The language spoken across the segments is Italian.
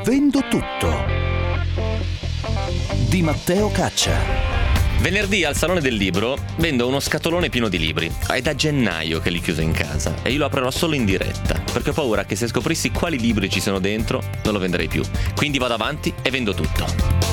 Vendo tutto di Matteo Caccia. Venerdì al Salone del Libro vendo uno scatolone pieno di libri. È da gennaio che li chiuso in casa e io lo aprirò solo in diretta, perché ho paura che se scoprissi quali libri ci sono dentro non lo venderei più. Quindi vado avanti e vendo tutto.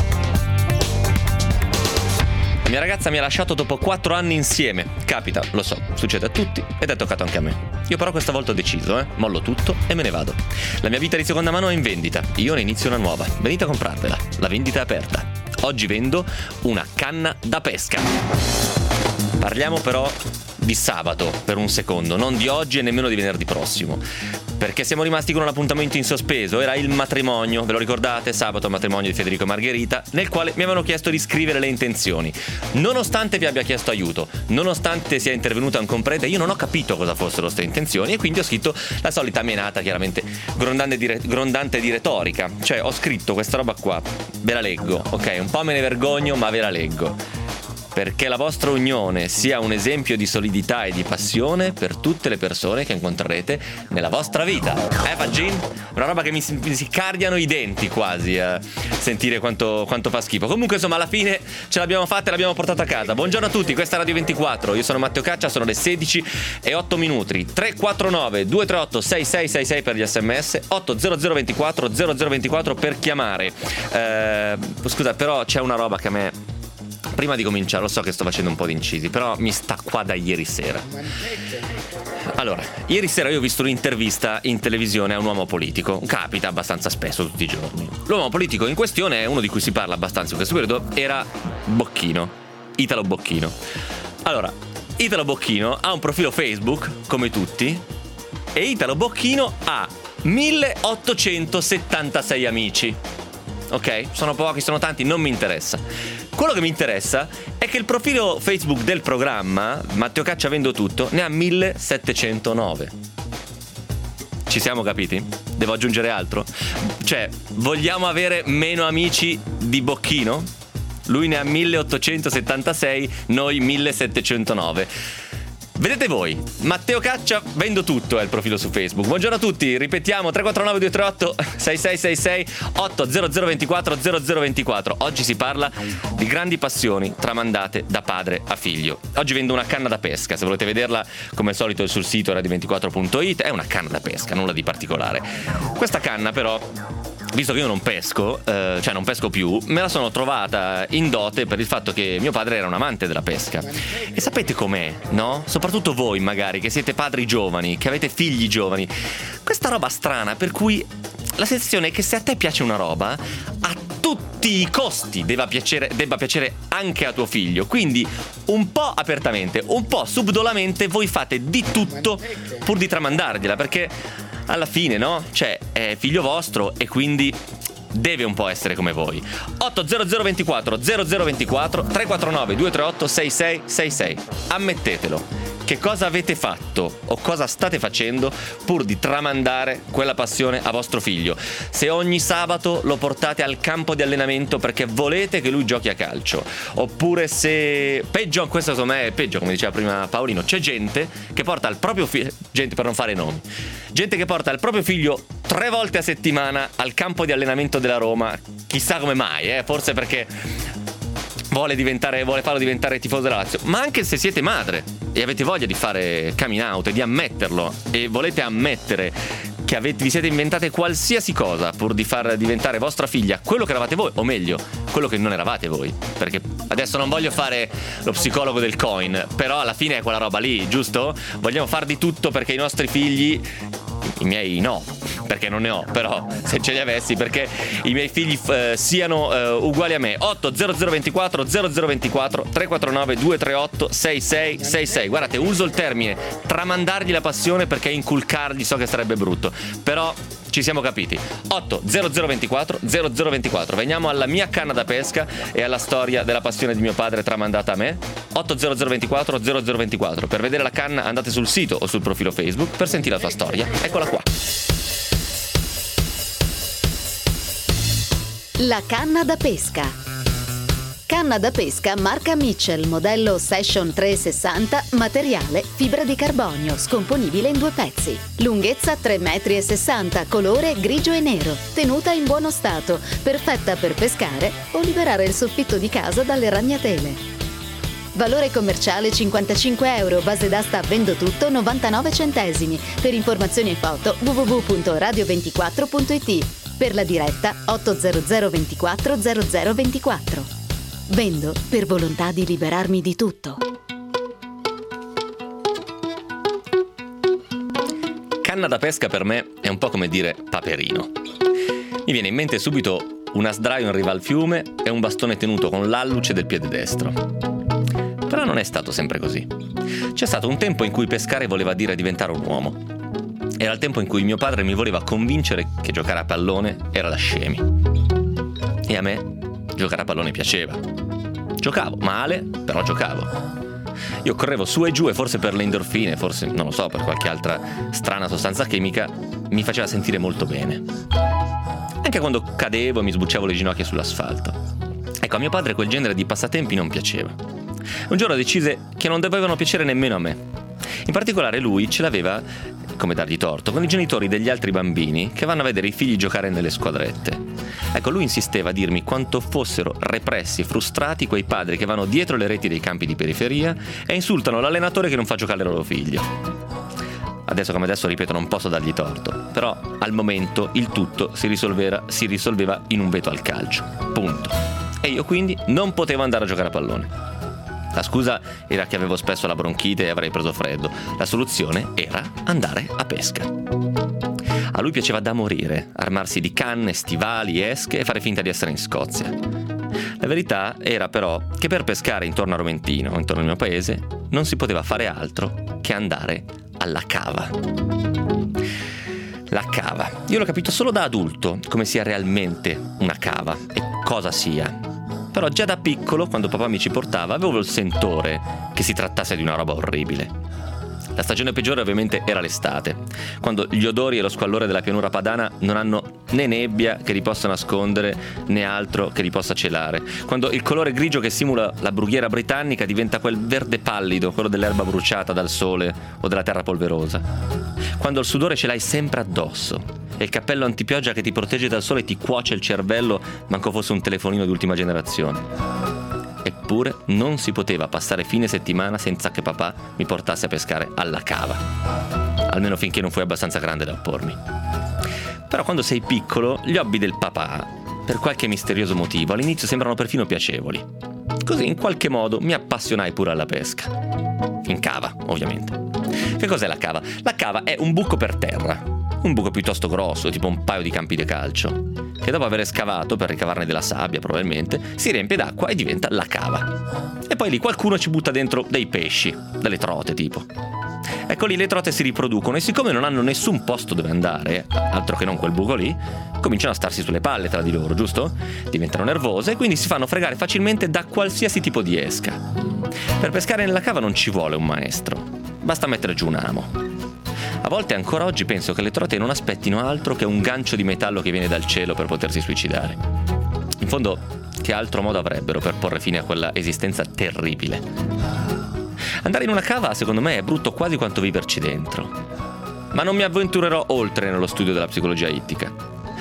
La mia ragazza mi ha lasciato dopo 4 anni insieme. Capita, lo so, succede a tutti ed è toccato anche a me. Io però questa volta ho deciso, mollo tutto e me ne vado. La mia vita di seconda mano è in vendita. Io ne inizio una nuova. Venite a comprarvela. La vendita è aperta. Oggi vendo una canna da pesca. Parliamo però di sabato per un secondo, non di oggi e nemmeno di venerdì prossimo, perché siamo rimasti con un appuntamento in sospeso. Era il matrimonio, ve lo ricordate? Sabato il matrimonio di Federico e Margherita, nel quale mi avevano chiesto di scrivere le intenzioni. Nonostante vi abbia chiesto aiuto, nonostante sia intervenuto anche un prete, io non ho capito cosa fossero queste intenzioni e quindi ho scritto la solita menata, chiaramente grondante di retorica. Cioè ho scritto questa roba qua, ve la leggo, ok? Un po' me ne vergogno, ma ve la leggo. Perché la vostra unione sia un esempio di solidità e di passione per tutte le persone che incontrerete nella vostra vita. Fagin? Una roba che mi si cardiano i denti quasi a sentire quanto fa schifo. Comunque insomma alla fine ce l'abbiamo fatta e l'abbiamo portata a casa. Buongiorno a tutti, questa è Radio 24. Io sono Matteo Caccia, sono le 16:08. 349 238 6666 per gli sms, 80024 0024 per chiamare. Scusa, però c'è una roba che a me, prima di cominciare, lo so che sto facendo un po' di incisi, però mi sta qua da ieri sera. Allora, ieri sera io ho visto un'intervista in televisione a un uomo politico. Capita abbastanza spesso, tutti i giorni. L'uomo politico in questione è uno di cui si parla abbastanza in questo periodo, era Bocchino, Italo Bocchino. Allora, Italo Bocchino ha un profilo Facebook, come tutti, e Italo Bocchino ha 1876 amici. Ok? Sono pochi, sono tanti, non mi interessa. Quello che mi interessa è che il profilo Facebook del programma Matteo Caccia Vendo Tutto ne ha 1709. Ci siamo capiti? Devo aggiungere altro? Cioè, vogliamo avere meno amici di Bocchino? Lui ne ha 1876, noi 1709. Vedete voi, Matteo Caccia Vendo Tutto è il profilo su Facebook. Buongiorno a tutti, ripetiamo 349 238 6666 80024 0024. Oggi si parla di grandi passioni tramandate da padre a figlio. Oggi vendo una canna da pesca, se volete vederla come al solito sul sito radio24.it. È una canna da pesca, nulla di particolare. Questa canna però, visto che io non pesco, cioè non pesco più, me la sono trovata in dote per il fatto che mio padre era un amante della pesca. E sapete com'è, no? Soprattutto voi magari, che siete padri giovani, che avete figli giovani. Questa roba strana per cui la sensazione è che se a te piace una roba, a tutti i costi debba piacere anche a tuo figlio. Quindi un po' apertamente, un po' subdolamente voi fate di tutto pur di tramandargliela, perché alla fine, no? Cioè, è figlio vostro e quindi deve un po' essere come voi. 80024 0024 349 238 6666. Ammettetelo. Che cosa avete fatto o cosa state facendo pur di tramandare quella passione a vostro figlio? Se ogni sabato lo portate al campo di allenamento perché volete che lui giochi a calcio, oppure se, peggio, questo secondo me è peggio, come diceva prima Paolino, c'è gente che porta il proprio figlio, gente per non fare nomi, gente che porta il proprio figlio 3 volte a settimana al campo di allenamento della Roma, chissà come mai, forse perché vuole farlo diventare tifoso della Lazio. Ma anche se siete madre e avete voglia di fare coming out e di ammetterlo e volete ammettere che vi siete inventate qualsiasi cosa pur di far diventare vostra figlia quello che eravate voi, o meglio, quello che non eravate voi, perché adesso non voglio fare lo psicologo del coin, però alla fine è quella roba lì, giusto? Vogliamo far di tutto perché i nostri figli, i miei no, perché non ne ho, però se ce li avessi, perché i miei figli siano uguali a me. 80024 0024 349 238 6666. Guardate, uso il termine tramandargli la passione perché inculcargli so che sarebbe brutto, però ci siamo capiti. 80024 0024. Veniamo alla mia canna da pesca e alla storia della passione di mio padre tramandata a me. 80024 0024. Per vedere la canna andate sul sito o sul profilo Facebook per sentire la tua storia. Eccola qua. La canna da pesca. Canna da pesca marca Mitchell, modello Session 360, materiale fibra di carbonio, scomponibile in 2 pezzi. Lunghezza 3,60 m, colore grigio e nero, tenuta in buono stato, perfetta per pescare o liberare il soffitto di casa dalle ragnatele. Valore commerciale 55 euro, base d'asta vendo tutto 99 centesimi. Per informazioni e foto www.radio24.it. Per la diretta 800 24 0024. Vendo per volontà di liberarmi di tutto. Canna da pesca per me è un po' come dire paperino. Mi viene in mente subito una sdraio in riva al fiume e un bastone tenuto con l'alluce del piede destro. Però non è stato sempre così. C'è stato un tempo in cui pescare voleva dire diventare un uomo. Era il tempo in cui mio padre mi voleva convincere che giocare a pallone era da scemi. E a me giocare a pallone piaceva. Giocavo male, però giocavo. Io correvo su e giù e forse per le endorfine, forse, non lo so, per qualche altra strana sostanza chimica, mi faceva sentire molto bene. Anche quando cadevo e mi sbucciavo le ginocchia sull'asfalto. Ecco, a mio padre quel genere di passatempi non piaceva. Un giorno decise che non dovevano piacere nemmeno a me. In particolare lui ce l'aveva, come dargli torto, con i genitori degli altri bambini che vanno a vedere i figli giocare nelle squadrette. Ecco, lui insisteva a dirmi quanto fossero repressi e frustrati quei padri che vanno dietro le reti dei campi di periferia e insultano l'allenatore che non fa giocare il loro figlio. Adesso come adesso, ripeto, non posso dargli torto, però al momento il tutto si risolveva in un veto al calcio. Punto. E io quindi non potevo andare a giocare a pallone. La scusa era che avevo spesso la bronchite e avrei preso freddo. La soluzione era andare a pesca. A lui piaceva da morire, armarsi di canne, stivali, esche e fare finta di essere in Scozia. La verità era però che per pescare intorno a Roventino, intorno al mio paese, non si poteva fare altro che andare alla cava. La cava. Io l'ho capito solo da adulto come sia realmente una cava e cosa sia. Però già da piccolo, quando papà mi ci portava, avevo il sentore che si trattasse di una roba orribile. La stagione peggiore ovviamente era l'estate, quando gli odori e lo squallore della pianura padana non hanno né nebbia che li possa nascondere, né altro che li possa celare. Quando il colore grigio che simula la brughiera britannica diventa quel verde pallido, quello dell'erba bruciata dal sole o della terra polverosa. Quando il sudore ce l'hai sempre addosso e il cappello antipioggia che ti protegge dal sole ti cuoce il cervello, manco fosse un telefonino di ultima generazione. Eppure non si poteva passare fine settimana senza che papà mi portasse a pescare alla cava, almeno finché non fui abbastanza grande da oppormi. Però quando sei piccolo, gli hobby del papà, per qualche misterioso motivo, all'inizio sembrano perfino piacevoli. Così in qualche modo mi appassionai pure alla pesca. In cava, ovviamente. Che cos'è la cava? La cava è un buco per terra. Un buco piuttosto grosso, tipo un paio di campi di calcio, che dopo aver scavato per ricavarne della sabbia probabilmente, si riempie d'acqua e diventa la cava. E poi lì qualcuno ci butta dentro dei pesci, delle trote tipo. Ecco, lì le trote si riproducono e siccome non hanno nessun posto dove andare, altro che non quel buco lì, cominciano a starsi sulle palle tra di loro, giusto? Diventano nervose e quindi si fanno fregare facilmente da qualsiasi tipo di esca. Per pescare nella cava non ci vuole un maestro, basta mettere giù un amo. A volte ancora oggi penso che le trote non aspettino altro che un gancio di metallo che viene dal cielo per potersi suicidare. In fondo, che altro modo avrebbero per porre fine a quella esistenza terribile? Andare in una cava, secondo me, è brutto quasi quanto viverci dentro. Ma non mi avventurerò oltre nello studio della psicologia ittica.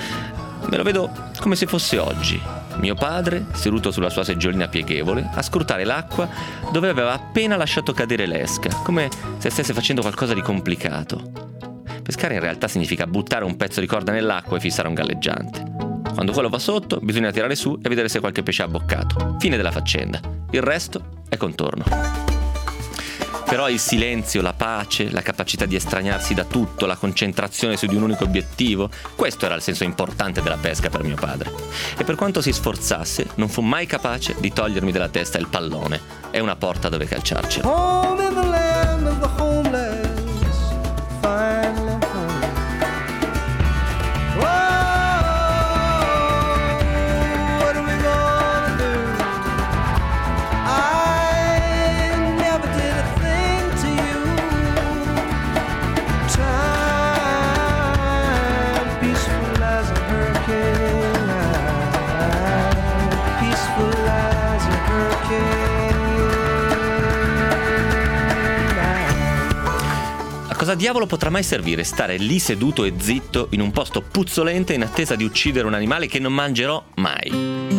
Me lo vedo come se fosse oggi. Mio padre, seduto sulla sua seggiolina pieghevole, a scrutare l'acqua dove aveva appena lasciato cadere l'esca, come se stesse facendo qualcosa di complicato. Pescare in realtà significa buttare un pezzo di corda nell'acqua e fissare un galleggiante. Quando quello va sotto, bisogna tirare su e vedere se qualche pesce ha abboccato. Fine della faccenda. Il resto è contorno. Però il silenzio, la pace, la capacità di estraniarsi da tutto, la concentrazione su di un unico obiettivo, questo era il senso importante della pesca per mio padre. E per quanto si sforzasse, non fu mai capace di togliermi dalla testa il pallone e una porta dove calciarcelo. Home in the land of the homeless, finally home. Whoa, what are we gonna do? I never did a thing to you. Time peaceful as a hurricane, peaceful as a hurricane. cosa diavolo potrà mai servire stare lì seduto e zitto in un posto puzzolente in attesa di uccidere un animale che non mangerò mai?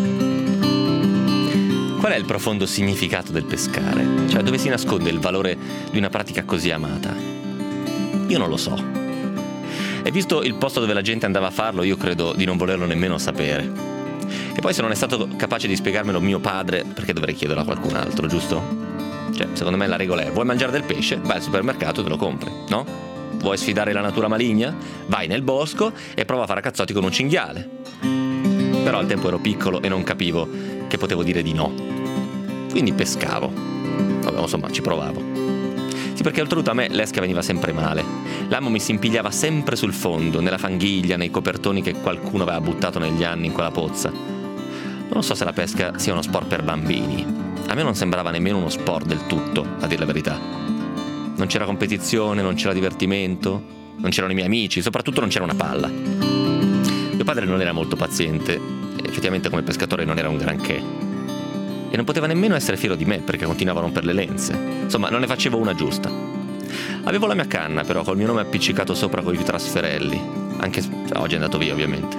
Qual è il profondo significato del pescare? Cioè, dove si nasconde il valore di una pratica così amata? Io non lo so. E visto il posto dove la gente andava a farlo, io credo di non volerlo nemmeno sapere. E poi se non è stato capace di spiegarmelo mio padre, perché dovrei chiederlo a qualcun altro, giusto? Cioè, secondo me la regola è: vuoi mangiare del pesce? Vai al supermercato e te lo compri, no? Vuoi sfidare la natura maligna? Vai nel bosco e prova a fare a cazzotti con un cinghiale. Però al tempo ero piccolo e non capivo che potevo dire di no. Quindi pescavo. Vabbè, insomma, ci provavo. Sì, perché oltretutto a me l'esca veniva sempre male. L'amo mi si impigliava sempre sul fondo, nella fanghiglia, nei copertoni che qualcuno aveva buttato negli anni in quella pozza. Non so se la pesca sia uno sport per bambini. A me non sembrava nemmeno uno sport del tutto, a dire la verità. Non c'era competizione, non c'era divertimento, non c'erano i miei amici, soprattutto non c'era una palla. Mio padre non era molto paziente, e effettivamente come pescatore non era un granché. E non poteva nemmeno essere fiero di me perché continuava a rompere le lenze. Insomma, non ne facevo una giusta. Avevo la mia canna però col mio nome appiccicato sopra coi trasferelli, anche se oggi è andato via ovviamente.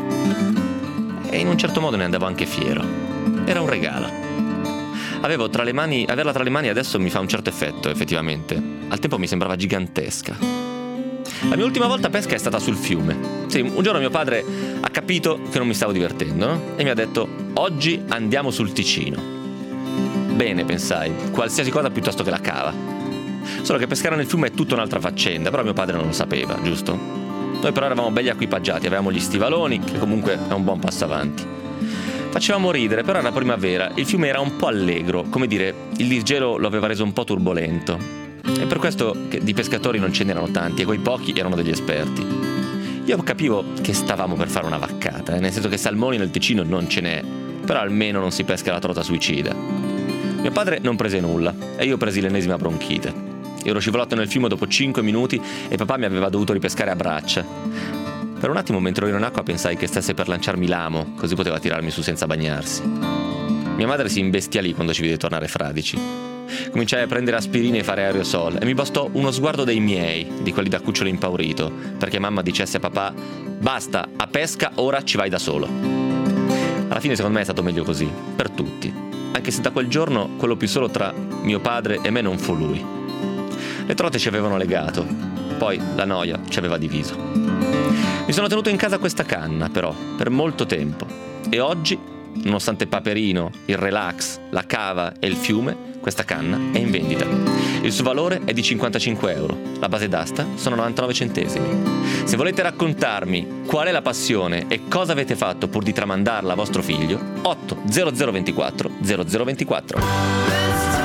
E in un certo modo ne andavo anche fiero. Era un regalo. Averla tra le mani adesso mi fa un certo effetto, effettivamente. Al tempo mi sembrava gigantesca. La mia ultima volta a pesca è stata sul fiume. Sì, un giorno mio padre ha capito che non mi stavo divertendo, no? E mi ha detto: oggi andiamo sul Ticino. Bene, pensai, qualsiasi cosa piuttosto che la cava. Solo che pescare nel fiume è tutta un'altra faccenda, però mio padre non lo sapeva, giusto? Noi però eravamo belli equipaggiati, avevamo gli stivaloni, che comunque è un buon passo avanti. Facevamo ridere, però era primavera, il fiume era un po' allegro, come dire, il disgelo lo aveva reso un po' turbolento. E per questo che di pescatori non ce n'erano tanti, e quei pochi erano degli esperti. Io capivo che stavamo per fare una vaccata, nel senso che salmoni nel Ticino non ce n'è, però almeno non si pesca la trota suicida. Mio padre non prese nulla e io presi l'ennesima bronchite. Ero scivolato nel fiume dopo 5 minuti e papà mi aveva dovuto ripescare a braccia. Per un attimo mentre ero in acqua pensai che stesse per lanciarmi l'amo, così poteva tirarmi su senza bagnarsi. Mia madre si imbestialì quando ci vide tornare fradici. Cominciai a prendere aspirine e fare aerosol e mi bastò uno sguardo dei miei, di quelli da cucciolo impaurito, perché mamma dicesse a papà: basta, a pesca ora ci vai da solo. Alla fine secondo me è stato meglio così, per tutti. Anche se da quel giorno quello più solo tra mio padre e me non fu lui. Le trote ci avevano legato, poi la noia ci aveva diviso. Mi sono tenuto in casa questa canna, però, per molto tempo. E oggi, nonostante Paperino, il relax, la cava e il fiume, questa canna è in vendita. Il suo valore è di 55 euro. La base d'asta sono 99 centesimi. Se volete raccontarmi qual è la passione e cosa avete fatto pur di tramandarla a vostro figlio, 80024 0024.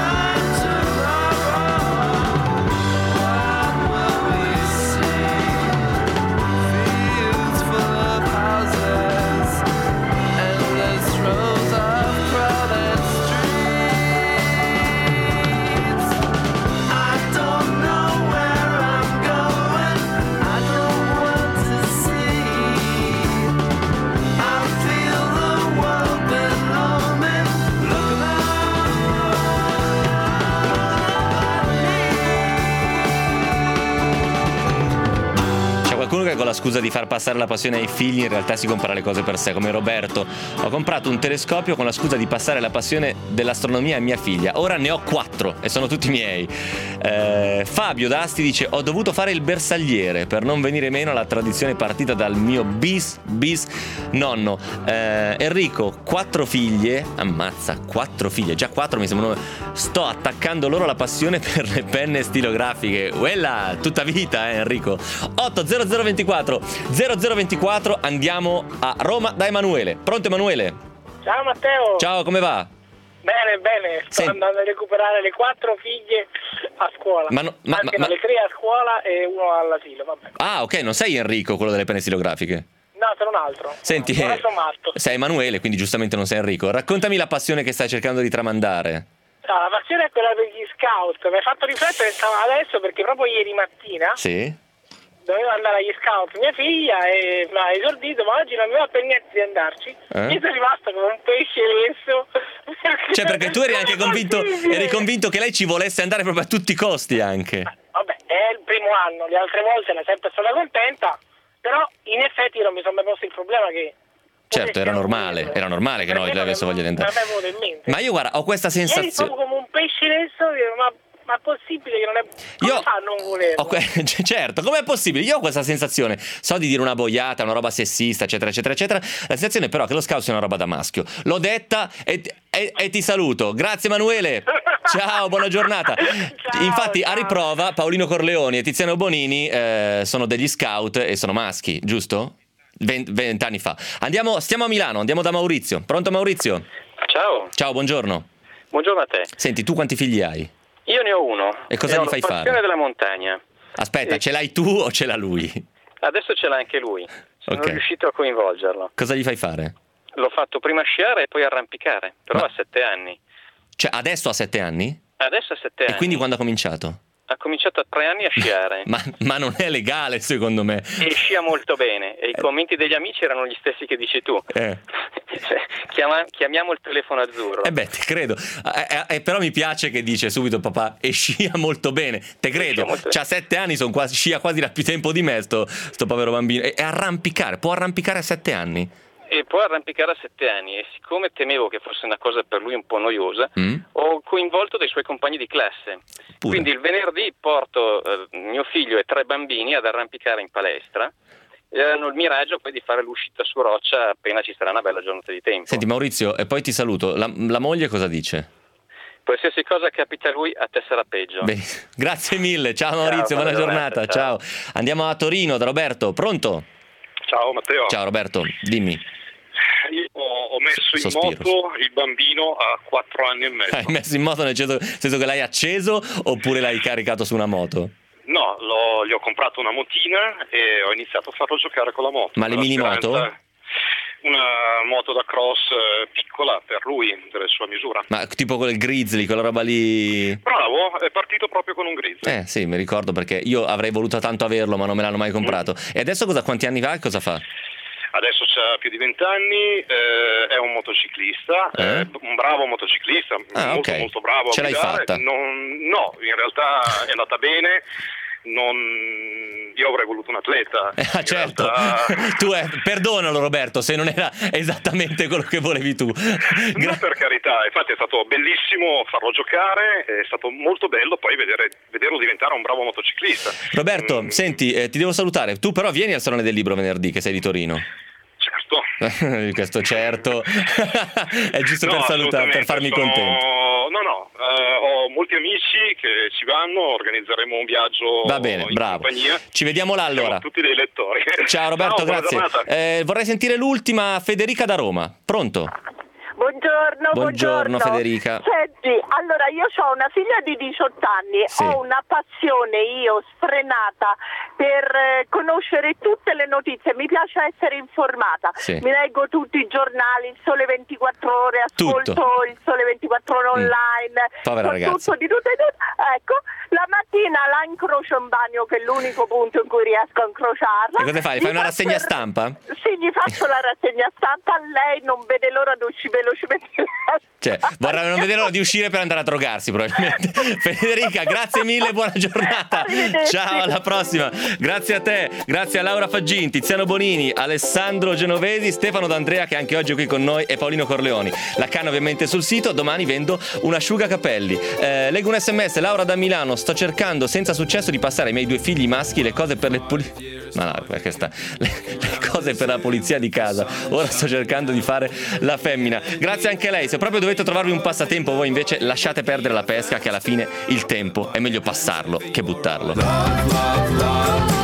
Che con la scusa di far passare la passione ai figli in realtà si compra le cose per sé, come Roberto. Ho comprato un telescopio con la scusa di passare la passione dell'astronomia a mia figlia. Ora ne ho 4 e sono tutti miei. Fabio da Asti dice: ho dovuto fare il bersagliere per non venire meno alla tradizione partita dal mio bis nonno. Enrico, 4 figlie. Ammazza, 4 figlie, già 4 mi sembrano. Sto attaccando loro la passione per le penne stilografiche. Quella tutta vita, Enrico. 80024 0024. Andiamo a Roma da Emanuele. Pronto Emanuele? Ciao Matteo. Ciao, come va? Bene, sto andando a recuperare le 4 figlie a scuola. Ma le 3 a scuola e uno all'asilo, vabbè. Ah, ok, non sei Enrico, quello delle penne stilografiche? No, sono un altro. Senti, sono matto. Sei Emanuele, quindi giustamente non sei Enrico. Raccontami la passione che stai cercando di tramandare. No, la passione è quella degli scout. Mi hai fatto riflettere adesso perché proprio ieri mattina dovevo andare agli scout mia figlia e mi ha esordito, ma oggi non mi va per niente di andarci. Io sono rimasto come un pesce lesso. Cioè, perché tu eri anche convinto che lei ci volesse andare proprio a tutti i costi anche. Vabbè, è il primo primo anno, le altre volte era sempre stata contenta, però in effetti non mi sono mai posto il problema che... Certo, era normale che noi le avesse voglia di andare. Ma io guarda, ho questa sensazione... Ieri come un pesce nel solito, ma è possibile che non è... Come fa a non volerlo? Certo, com'è possibile? Io ho questa sensazione, so di dire una boiata, una roba sessista, eccetera, eccetera, eccetera. La sensazione però è che lo scout sia una roba da maschio. L'ho detta e ti saluto. Grazie Emanuele. Ciao, buona giornata. Ciao, infatti, ciao. a riprova, Paolino Corleoni e Tiziano Bonini sono degli scout e sono maschi, giusto? 20 anni fa. Stiamo a Milano, andiamo da Maurizio. Pronto Maurizio? Ciao. Ciao, buongiorno. Buongiorno a te. Senti, tu quanti figli hai? Io ne ho uno. E cosa gli fai fare? Ho la passione della montagna. Aspetta, ce l'hai tu o ce l'ha lui? Adesso ce l'ha anche lui. Sono riuscito a coinvolgerlo. Cosa gli fai fare? L'ho fatto prima sciare e poi arrampicare, però ha 7 anni. Cioè, adesso ha 7 anni? Adesso ha 7 anni. E quindi quando ha cominciato? Ha cominciato a 3 anni a sciare. ma non è legale, secondo me. E scia molto bene. E i commenti degli amici erano gli stessi che dici tu. Chiamiamo il telefono azzurro. Te credo. Però mi piace che dice subito papà, e scia molto bene. Te credo. C'ha 7 anni, scia quasi da più tempo di me, sto povero bambino. E arrampicare, può arrampicare a 7 anni? E può arrampicare a 7 anni, e siccome temevo che fosse una cosa per lui un po' noiosa, ho coinvolto dei suoi compagni di classe. Pure. Quindi il venerdì porto mio figlio e 3 bambini ad arrampicare in palestra, e hanno il miraggio poi di fare l'uscita su roccia appena ci sarà una bella giornata di tempo. Senti Maurizio, e poi ti saluto, la moglie cosa dice? Qualsiasi cosa capita a lui, a te sarà peggio. Grazie mille, ciao Maurizio, buona giornata, ciao. Andiamo a Torino da Roberto, pronto? Ciao Matteo. Ciao Roberto, dimmi. Io ho messo in moto il bambino a 4 anni e mezzo. Hai messo in moto nel senso che l'hai acceso oppure l'hai caricato su una moto? No, gli ho comprato una motina e ho iniziato a farlo giocare con la moto. Ma le mini moto? Una moto da cross piccola per lui, della sua misura. Ma tipo quel Grizzly, quella roba lì? Bravo, è partito proprio con un Grizzly. Sì, mi ricordo perché io avrei voluto tanto averlo ma non me l'hanno mai comprato. E adesso quanti anni va e cosa fa? Adesso c'ha più di 20 anni, è un motociclista, un bravo motociclista, molto bravo. Ce l'hai fatta? No, in realtà è andata bene. Io avrei voluto un atleta. Certo, perdonalo Roberto se non era esattamente quello che volevi tu. No, per carità, infatti è stato bellissimo farlo giocare, è stato molto bello poi vederlo diventare un bravo motociclista. Roberto, senti, ti devo salutare, tu però vieni al Salone del Libro venerdì che sei di Torino. Certo. Questo certo è giusto per salutare, per farmi contento. Ho molti amici che ci vanno, organizzeremo un viaggio. Va bene, bravo. Compagnia. Ci vediamo là allora. Siamo tutti dei lettori. Ciao Roberto, grazie. Vorrei sentire l'ultima, Federica da Roma. Pronto? Buongiorno Federica. Senti, allora io ho una figlia di 18 anni, ho una passione sfrenata per conoscere tutte le notizie, mi piace essere informata, mi leggo tutti i giornali, il Sole 24 Ore, ascolto il Sole 24 Ore online, povera ragazza. Ecco, la mattina la incrocio in bagno, che è l'unico punto in cui riesco a incrociarla. E cosa fai? Fai una rassegna stampa? Sì, gli faccio la rassegna stampa, lei non vede l'ora di uscire velocemente. Non vede l'ora di uscire per andare a drogarsi probabilmente. Federica, grazie mille, buona giornata. Ciao, alla prossima. Grazie a te, grazie a Laura Faggin, Tiziano Bonini, Alessandro Genovesi, Stefano D'Andrea che anche oggi è qui con noi e Paolino Corleoni. La canna ovviamente sul sito, domani vendo un asciugacapelli. Leggo un SMS, Laura da Milano, sto cercando senza successo di passare ai miei 2 figli maschi le cose per le cose per la pulizia di casa. Ora sto cercando di fare la femmina. Grazie anche a lei. Se proprio dovete trovarvi un passatempo, voi invece lasciate perdere la pesca, che alla fine il tempo è meglio passarlo che buttarlo.